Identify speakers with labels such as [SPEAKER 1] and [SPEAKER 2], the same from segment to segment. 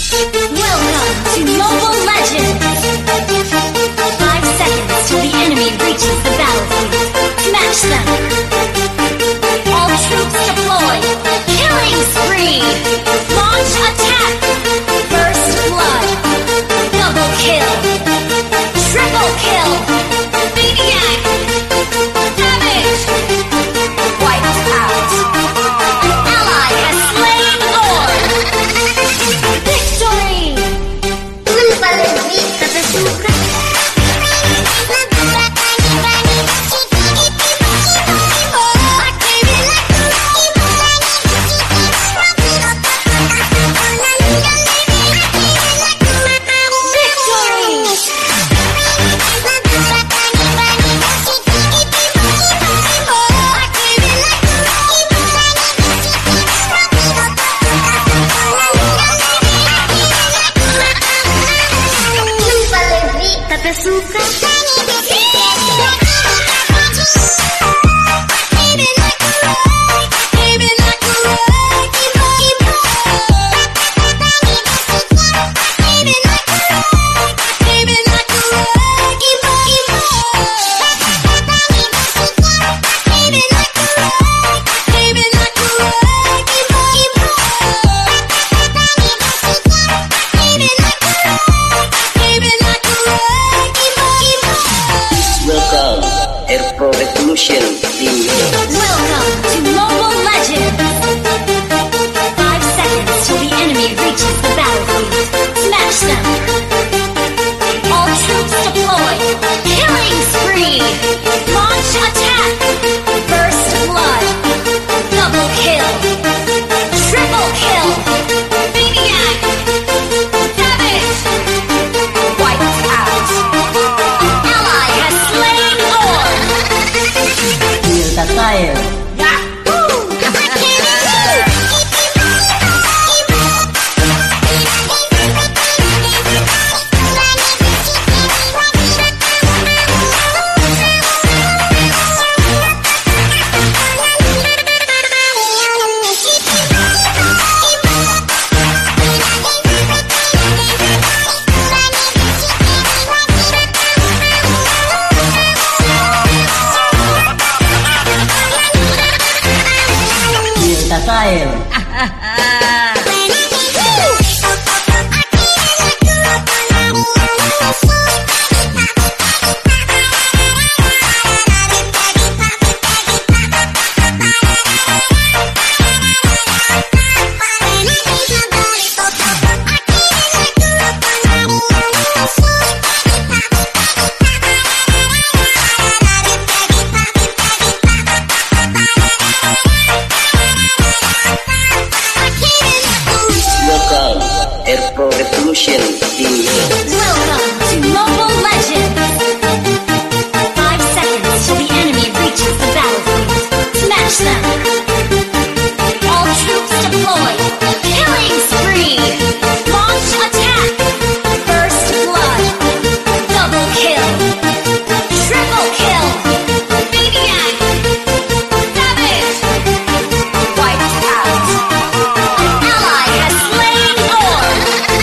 [SPEAKER 1] Welcome to Mobile Legends! 5 seconds till the enemy reaches the battlefield. Smash them! All troops deploy! Killing spree! Launch attack! First blood! Double kill! Triple kill! Maniac! Damage! Wiped out! An ally has slain Orb! Victory! Welcome to Mobile Legends! 5 seconds till the enemy reaches the battlefield. Smash them! All troops deploy! Killing spree! Launch attack! First blood! Double kill! Triple kill! Maniac! Damage! Wiped out! An ally has slain Orb! Welcome to Mobile Legends! 5 seconds till the enemy reaches the battlefield. Smash them! All troops deploy! Killing spree! Launch attack! First blood! Double kill! Triple kill! Maniac! Damage! Wiped out! An ally has slain Orb!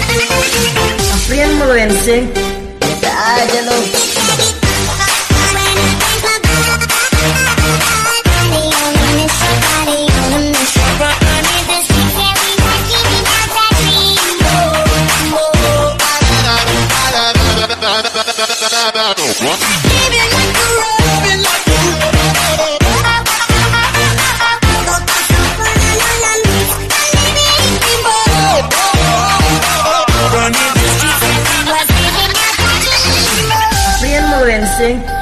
[SPEAKER 2] Influencing? Bisa aja lo. Influencing?